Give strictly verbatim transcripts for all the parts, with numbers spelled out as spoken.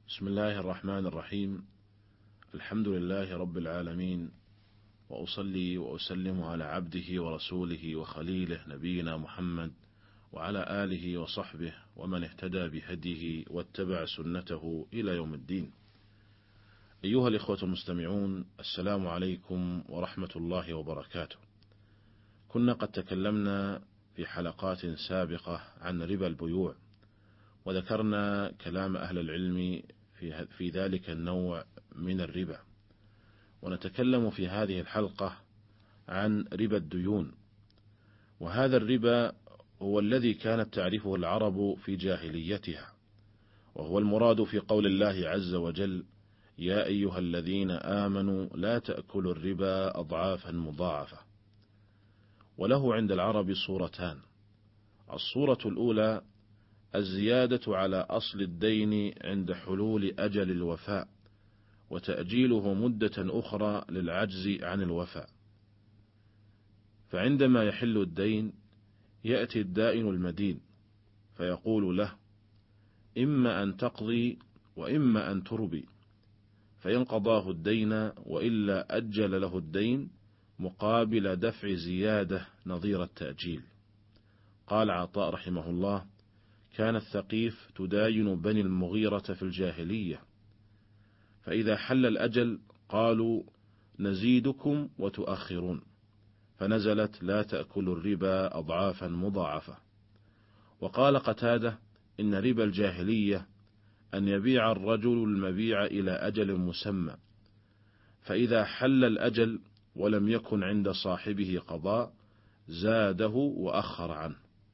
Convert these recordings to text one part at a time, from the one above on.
بسم الله الرحمن الرحيم. الحمد لله رب العالمين، وأصلي وأسلم على عبده ورسوله وخليله نبينا محمد وعلى آله وصحبه ومن اهتدى بهديه واتبع سنته إلى يوم الدين. أيها الإخوة المستمعون، السلام عليكم ورحمة الله وبركاته. كنا قد تكلمنا في حلقات سابقة عن ربا البيوع، وذكرنا كلام أهل العلم في في ذلك النوع من الربا، ونتكلم في هذه الحلقة عن ربا الديون. وهذا الربا هو الذي كانت تعرفه العرب في جاهليتها، وهو المراد في قول الله عز وجل: يا أيها الذين آمنوا لا تأكلوا الربا أضعافا مضاعفة. وله عند العرب صورتان: الصورة الأولى الزيادة على أصل الدين عند حلول أجل الوفاء، وتأجيله مدة أخرى للعجز عن الوفاء. فعندما يحل الدين يأتي الدائن المدين فيقول له: إما أن تقضي وإما أن تربي، فإن قضاه الدين وإلا أجل له الدين مقابل دفع زيادة نظير التأجيل. قال عطاء رحمه الله: كان الثقيف تداين بني المغيرة في الجاهلية، فإذا حل الأجل قالوا نزيدكم وتؤخرون، فنزلت لا تأكلوا الربا أضعافا مضاعفة. وقال قتادة: إن ربا الجاهلية أن يبيع الرجل المبيع إلى أجل مسمى، فإذا حل الأجل ولم يكن عند صاحبه قضاء زاده وأخر عنه.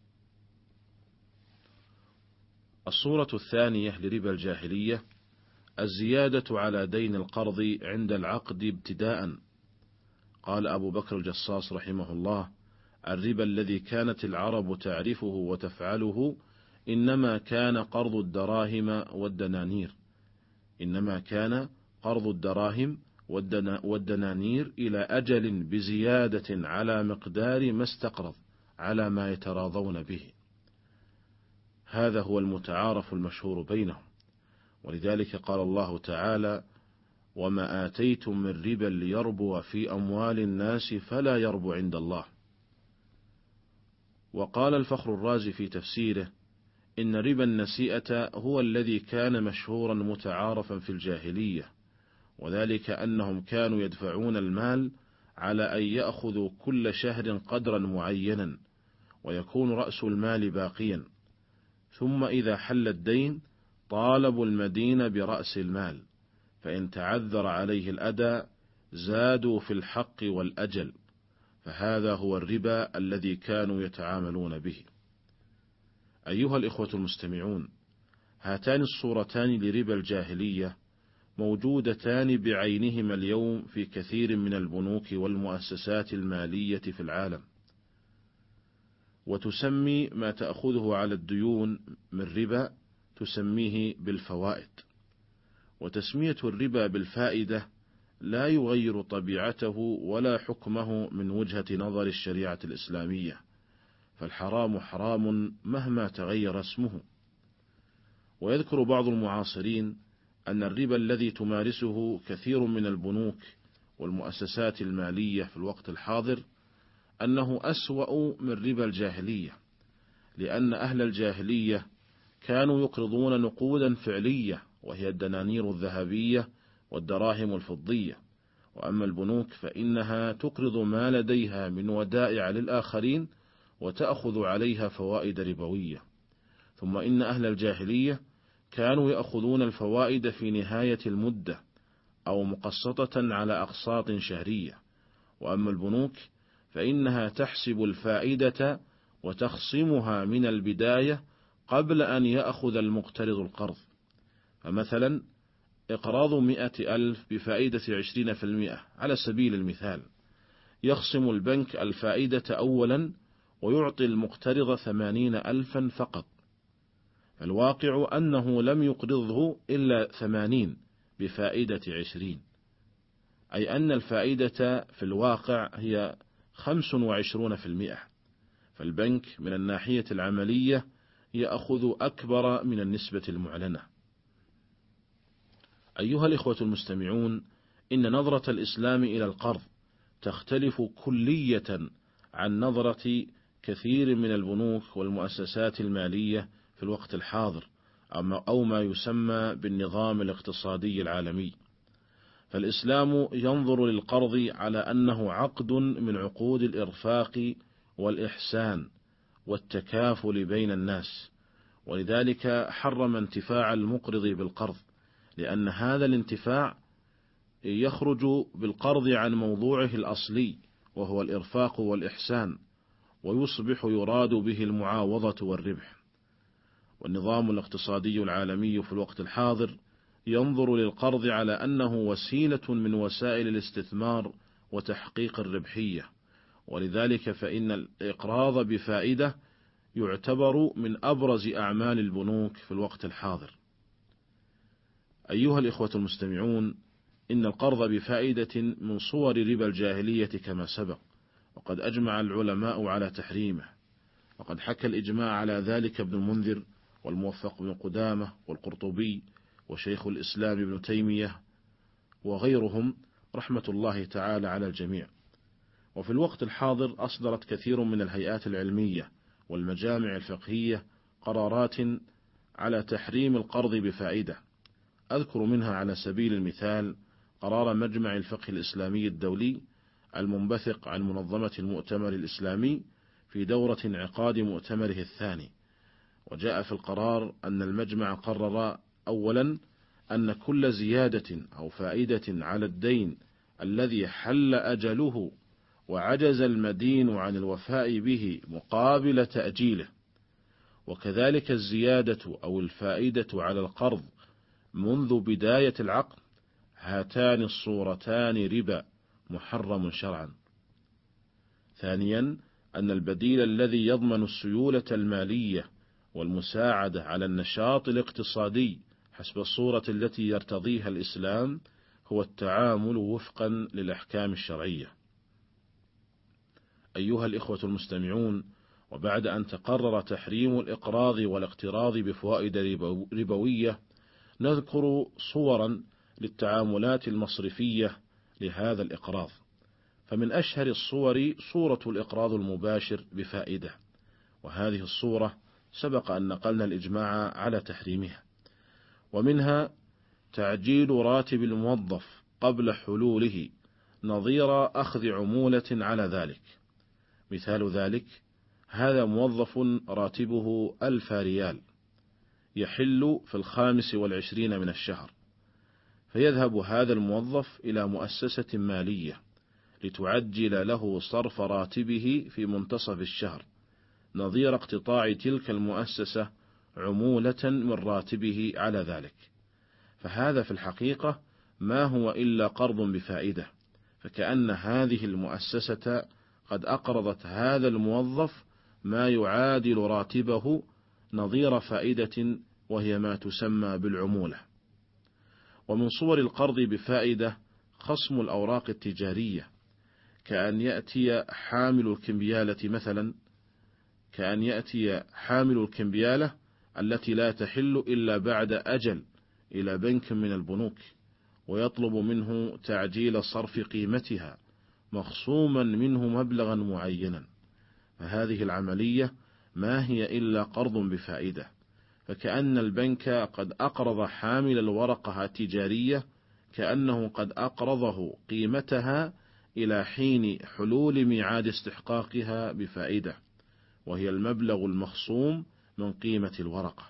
الصورة الثانية لربا الجاهلية الزيادة على دين القرض عند العقد ابتداء. قال أبو بكر الجصاص رحمه الله: الربا الذي كانت العرب تعرفه وتفعله إنما كان قرض الدراهم والدنانير إنما كان قرض الدراهم والدنانير إلى أجل بزيادة على مقدار ما استقرض على ما يتراضون به. هذا هو المتعارف المشهور بينهم، ولذلك قال الله تعالى: وما آتيتم من ربا ليربو في أموال الناس فلا يربو عند الله. وقال الفخر الرازي في تفسيره: إن ربا النسيئة هو الذي كان مشهورا متعارفا في الجاهلية، وذلك أنهم كانوا يدفعون المال على أن يأخذوا كل شهر قدرا معينا، ويكون رأس المال باقيا، ثم إذا حل الدين طالبوا المدين برأس المال، فإن تعذر عليه الأداء زادوا في الحق والأجل، فهذا هو الربا الذي كانوا يتعاملون به. أيها الإخوة المستمعون، هاتان الصورتان لربا الجاهلية موجودتان بعينهما اليوم في كثير من البنوك والمؤسسات المالية في العالم، وتسمي ما تأخذه على الديون من ربا تسميه بالفوائد. وتسمية الربا بالفائدة لا يغير طبيعته ولا حكمه من وجهة نظر الشريعة الإسلامية، فالحرام حرام مهما تغير اسمه. ويذكر بعض المعاصرين أن الربا الذي تمارسه كثير من البنوك والمؤسسات المالية في الوقت الحاضر أنه أسوأ من ربا الجاهلية، لأن أهل الجاهلية كانوا يقرضون نقودا فعلية وهي الدنانير الذهبية والدراهم الفضية، وأما البنوك فإنها تقرض ما لديها من ودائع للآخرين وتأخذ عليها فوائد ربوية. ثم إن أهل الجاهلية كانوا يأخذون الفوائد في نهاية المدة أو مقسطة على أقساط شهرية، وأما البنوك فإنها تحسب الفائدة وتخصمها من البداية قبل أن يأخذ المقترض القرض. فمثلا إقراض مئة ألف بفائدة عشرين في المئة على سبيل المثال، يخصم البنك الفائدة أولا ويعطي المقترض ثمانين ألفا فقط، فالواقع أنه لم يقرضه إلا ثمانين بفائدة عشرين، أي أن الفائدة في الواقع هي خمس وعشرون في المئة، فالبنك من الناحية العملية يأخذ أكبر من النسبة المعلنة. أيها الإخوة المستمعون، إن نظرة الإسلام إلى القرض تختلف كلية عن نظرة كثير من البنوك والمؤسسات المالية في الوقت الحاضر، أو ما يسمى بالنظام الاقتصادي العالمي. فالإسلام ينظر للقرض على أنه عقد من عقود الإرفاق والإحسان والتكافل بين الناس، ولذلك حرم انتفاع المقرض بالقرض، لأن هذا الانتفاع يخرج بالقرض عن موضوعه الأصلي وهو الإرفاق والإحسان، ويصبح يراد به المعاوضة والربح. والنظام الاقتصادي العالمي في الوقت الحاضر ينظر للقرض على أنه وسيلة من وسائل الاستثمار وتحقيق الربحية، ولذلك فإن الإقراض بفائدة يعتبر من أبرز أعمال البنوك في الوقت الحاضر. أيها الإخوة المستمعون، إن القرض بفائدة من صور ربا الجاهلية كما سبق، وقد أجمع العلماء على تحريمه، وقد حكى الإجماع على ذلك ابن المنذر والموفق بن قدامة والقرطبي وشيخ الإسلام ابن تيمية وغيرهم رحمة الله تعالى على الجميع. وفي الوقت الحاضر أصدرت كثير من الهيئات العلمية والمجامع الفقهية قرارات على تحريم القرض بفائدة. أذكر منها على سبيل المثال قرار مجمع الفقه الإسلامي الدولي المنبثق عن منظمة المؤتمر الإسلامي في دورة انعقاد مؤتمره الثاني. وجاء في القرار أن المجمع قرر أولا أن كل زيادة أو فائدة على الدين الذي حل أجله وعجز المدين عن الوفاء به مقابل تأجيله، وكذلك الزيادة أو الفائدة على القرض منذ بداية العقد، هاتان الصورتان ربا محرم شرعا. ثانيا أن البديل الذي يضمن السيولة المالية والمساعدة على النشاط الاقتصادي حسب الصورة التي يرتضيها الإسلام هو التعامل وفقا للأحكام الشرعية. أيها الإخوة المستمعون، وبعد أن تقرر تحريم الإقراض والاقتراض بفوائد ربوية، نذكر صورا للتعاملات المصرفية لهذا الإقراض. فمن أشهر الصور صورة الإقراض المباشر بفائدة، وهذه الصورة سبق أن نقلنا الإجماع على تحريمها. ومنها تعجيل راتب الموظف قبل حلوله نظير أخذ عمولة على ذلك. مثال ذلك: هذا موظف راتبه ألف ريال يحل في الخامس والعشرين من الشهر، فيذهب هذا الموظف إلى مؤسسة مالية لتعجل له صرف راتبه في منتصف الشهر نظير اقتطاع تلك المؤسسة عمولة من راتبه على ذلك. فهذا في الحقيقة ما هو إلا قرض بفائدة، فكأن هذه المؤسسة قد أقرضت هذا الموظف ما يعادل راتبه نظير فائدة، وهي ما تسمى بالعمولة. ومن صور القرض بفائدة خصم الأوراق التجارية، كأن يأتي حامل الكمبيالة مثلا كأن يأتي حامل الكمبيالة التي لا تحل إلا بعد أجل إلى بنك من البنوك، ويطلب منه تعجيل صرف قيمتها مخصوما منه مبلغا معينا، فهذه العملية ما هي إلا قرض بفائدة، فكأن البنك قد أقرض حامل الورقة التجارية كأنه قد أقرضه قيمتها إلى حين حلول ميعاد استحقاقها بفائدة، وهي المبلغ المخصوم من قيمة الورقة.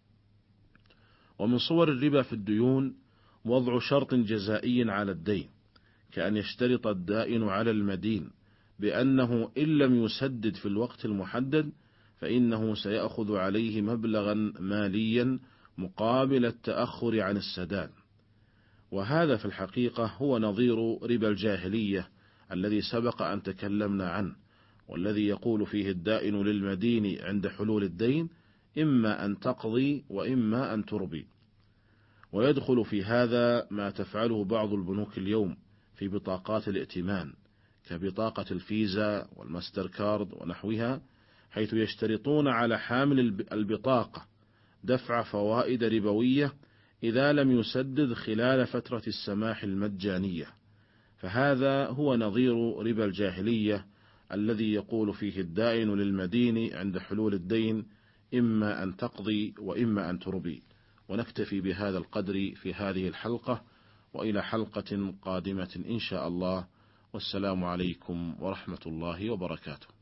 ومن صور الربا في الديون وضع شرط جزائي على الدين، كأن يشترط الدائن على المدين بأنه إن لم يسدد في الوقت المحدد فإنه سيأخذ عليه مبلغا ماليا مقابل التأخر عن السداد. وهذا في الحقيقة هو نظير ربا الجاهلية الذي سبق أن تكلمنا عنه، والذي يقول فيه الدائن للمدين عند حلول الدين: إما أن تقضي وإما أن تربي. ويدخل في هذا ما تفعله بعض البنوك اليوم في بطاقات الائتمان كبطاقة الفيزا والماستر كارد ونحوها، حيث يشترطون على حامل البطاقة دفع فوائد ربوية إذا لم يسدد خلال فترة السماح المجانية، فهذا هو نظير ربا الجاهلية الذي يقول فيه الدائن للمدين عند حلول الدين: إما أن تقضي وإما أن تربي. ونكتفي بهذا القدر في هذه الحلقة، وإلى حلقة قادمة إن شاء الله، والسلام عليكم ورحمة الله وبركاته.